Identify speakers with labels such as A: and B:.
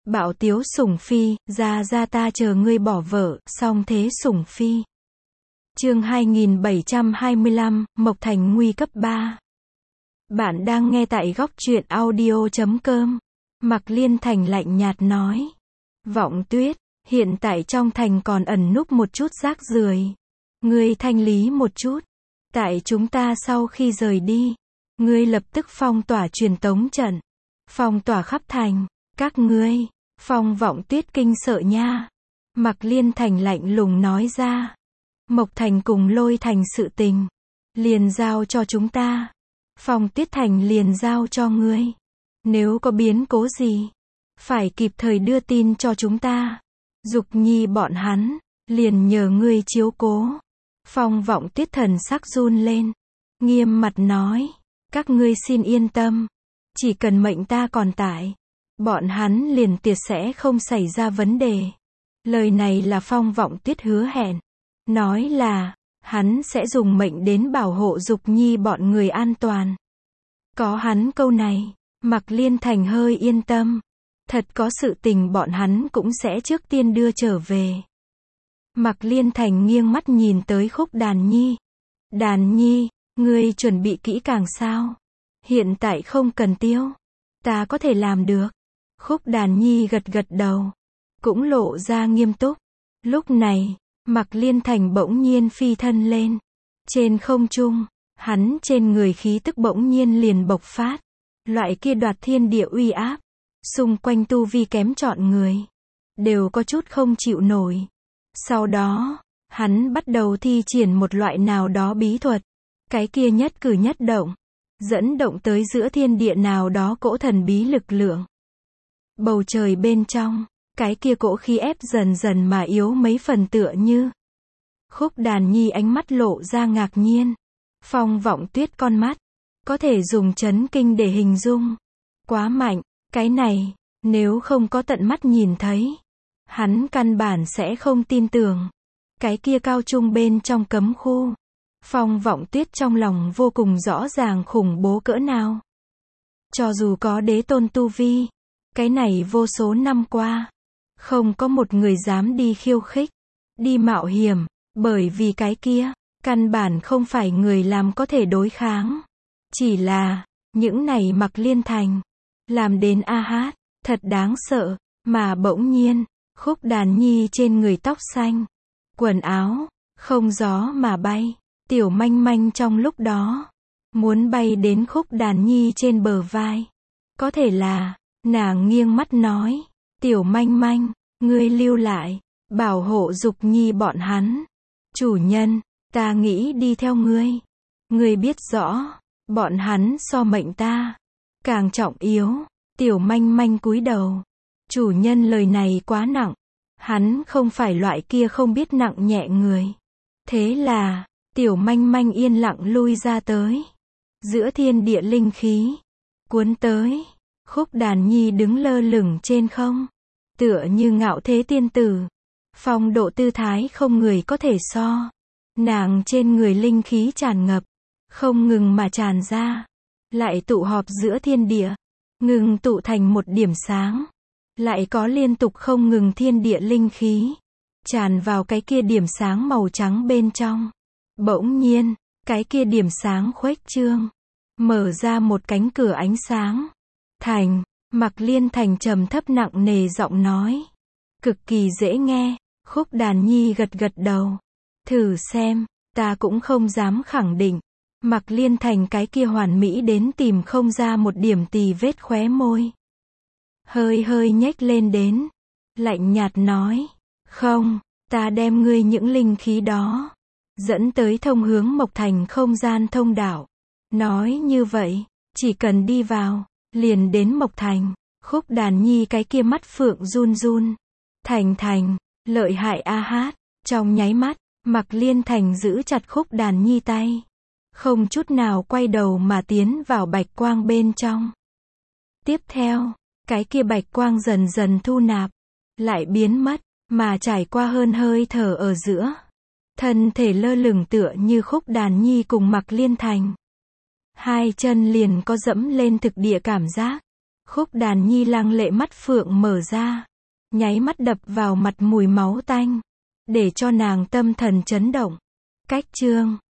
A: Bạo tiếu sủng phi, ra ta chờ ngươi bỏ vợ, song thế sủng phi. Chương 2725, Mộc Thành nguy cấp 3. Bạn đang nghe tại góc truyện audio.com. Mạc Liên Thành lạnh nhạt nói. Vọng Tuyết, hiện tại trong thành còn ẩn núp một chút rác rưởi. Ngươi thanh lý một chút. Tại chúng ta sau khi rời đi, ngươi lập tức phong tỏa truyền tống trận. Phong tỏa khắp thành, các ngươi. Phong Vọng Tuyết kinh sợ nha. Mạc Liên Thành lạnh lùng nói ra. Mộc Thành cùng Lôi Thành sự tình, liền giao cho chúng ta. Phong Tuyết Thành liền giao cho ngươi. Nếu có biến cố gì, phải kịp thời đưa tin cho chúng ta. Dục Nhi bọn hắn, liền nhờ ngươi chiếu cố. Phong Vọng Tuyết thần sắc run lên, nghiêm mặt nói, các ngươi xin yên tâm, chỉ cần mệnh ta còn tại, bọn hắn liền tuyệt sẽ không xảy ra vấn đề. Lời này là Phong Vọng Tuyết hứa hẹn, nói là, hắn sẽ dùng mệnh đến bảo hộ Dục Nhi bọn người an toàn. Có hắn câu này, Mạc Liên Thành hơi yên tâm. Thật có sự tình bọn hắn cũng sẽ trước tiên đưa trở về. Mạc Liên Thành nghiêng mắt nhìn tới Khúc Đàn Nhi. Đàn Nhi, ngươi chuẩn bị kỹ càng sao? Hiện tại không cần tiêu. Ta có thể làm được. Khúc Đàn Nhi gật gật đầu, cũng lộ ra nghiêm túc. Lúc này, Mạc Liên Thành bỗng nhiên phi thân lên. Trên không trung, hắn trên người khí tức bỗng nhiên liền bộc phát. Loại kia đoạt thiên địa uy áp. Xung quanh tu vi kém chọn người, đều có chút không chịu nổi. Sau đó, hắn bắt đầu thi triển một loại nào đó bí thuật. Cái kia nhất cử nhất động, dẫn động tới giữa thiên địa nào đó cỗ thần bí lực lượng. Bầu trời bên trong, cái kia cỗ khí ép dần dần mà yếu mấy phần tựa như. Khúc Đàn Nhi ánh mắt lộ ra ngạc nhiên. Phong Vọng Tuyết con mắt, có thể dùng chấn kinh để hình dung. Quá mạnh, cái này, nếu không có tận mắt nhìn thấy, hắn căn bản sẽ không tin tưởng. Cái kia cao trung bên trong cấm khu. Phong Vọng Tuyết trong lòng vô cùng rõ ràng khủng bố cỡ nào. Cho dù có đế tôn tu vi, cái này vô số năm qua, không có một người dám đi khiêu khích, đi mạo hiểm, bởi vì cái kia, căn bản không phải người làm có thể đối kháng. Chỉ là, những này Mạc Liên Thành, làm đến a hát, thật đáng sợ, mà bỗng nhiên, Khúc Đàn Nhi trên người tóc xanh, quần áo, không gió mà bay, Tiểu Manh Manh trong lúc đó, muốn bay đến Khúc Đàn Nhi trên bờ vai. Có thể là, nàng nghiêng mắt nói, Tiểu Manh Manh, ngươi lưu lại, bảo hộ Dục Nhi bọn hắn. Chủ nhân, ta nghĩ đi theo ngươi. Ngươi biết rõ, bọn hắn so mệnh ta càng trọng yếu. Tiểu Manh Manh cúi đầu. Chủ nhân lời này quá nặng. Hắn không phải loại kia không biết nặng nhẹ người. Thế là, Tiểu Manh Manh yên lặng lui ra tới. Giữa thiên địa linh khí cuốn tới, Khúc Đàn Nhi đứng lơ lửng trên không, tựa như ngạo thế tiên tử. Phong độ tư thái không người có thể so. Nàng trên người linh khí tràn ngập, không ngừng mà tràn ra, lại tụ họp giữa thiên địa, ngừng tụ thành một điểm sáng. Lại có liên tục không ngừng thiên địa linh khí tràn vào cái kia điểm sáng màu trắng bên trong. Bỗng nhiên, cái kia điểm sáng khuếch trương, mở ra một cánh cửa ánh sáng. Thành, Mạc Liên Thành trầm thấp nặng nề giọng nói, cực kỳ dễ nghe. Khúc Đàn Nhi gật gật đầu. Thử xem, ta cũng không dám khẳng định. Mạc Liên Thành cái kia hoàn mỹ đến tìm không ra một điểm tì vết khóe môi. Hơi hơi nhếch lên đến, lạnh nhạt nói, không, ta đem ngươi những linh khí đó dẫn tới thông hướng Mộc Thành không gian thông đạo. Nói như vậy, chỉ cần đi vào, liền đến Mộc Thành. Khúc Đàn Nhi cái kia mắt phượng run run. Thành, lợi hại a hát. Trong nháy mắt, Mạc Liên Thành giữ chặt Khúc Đàn Nhi tay, không chút nào quay đầu mà tiến vào bạch quang bên trong. Tiếp theo, cái kia bạch quang dần dần thu nạp, lại biến mất, mà trải qua hơn hơi thở ở giữa. Thân thể lơ lửng tựa như Khúc Đàn Nhi cùng Mạc Liên Thành. Hai chân liền có dẫm lên thực địa cảm giác. Khúc đàn nhi lăng lệ mắt phượng mở ra, nháy mắt đập vào mặt mùi máu tanh, để cho nàng tâm thần chấn động. Cách chương